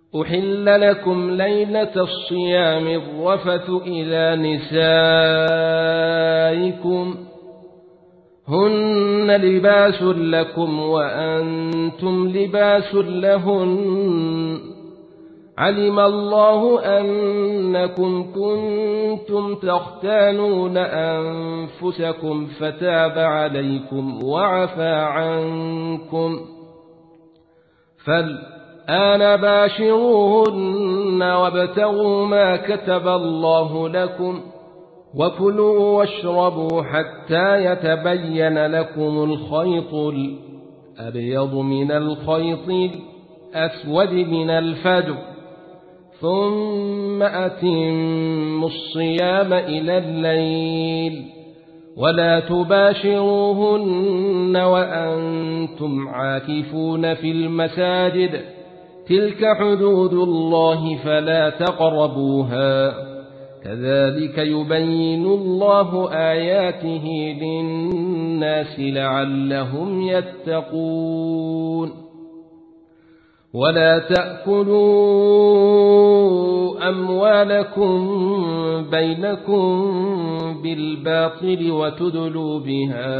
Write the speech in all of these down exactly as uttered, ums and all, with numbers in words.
أحل لكم ليلة الصيام الرفث إلى نسائكم هن لباس لكم وأنتم لباس لهن علم الله أنكم كنتم تختانون أنفسكم فتاب عليكم وعفى عنكم فالآن باشروهن وابتغوا ما كتب الله لكم وكلوا واشربوا حتى يتبين لكم الخيط الأبيض من الخيط الأسود من الفجر ثم أتموا الصيام إلى الليل ولا تباشروهن وأنتم عاكفون في المساجد تلك حدود الله فلا تقربوها كذلك يبين الله آياته للناس لعلهم يتقون ولا تأكلوا أموالكم بينكم بالباطل وتدلوا بها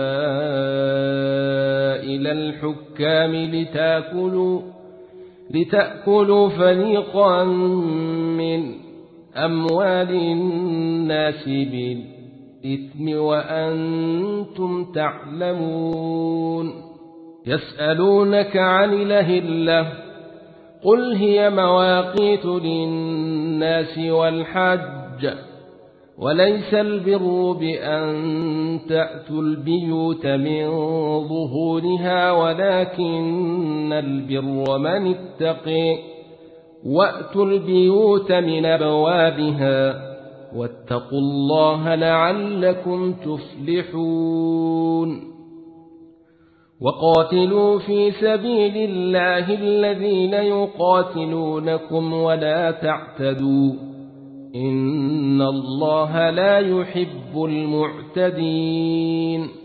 إلى الحكام لتأكلوا, لتأكلوا فريقا من أموال الناس بالإثم وأنتم تعلمون يسألونك عن الأهلة قل هي مواقيت للناس والحج وليس البر بأن تأتوا البيوت من ظهورها ولكن البر من اتقي وأتوا البيوت من أبوابها واتقوا الله لعلكم تفلحون وقاتلوا في سبيل الله الذين يقاتلونكم ولا تعتدوا إن الله لا يحب المعتدين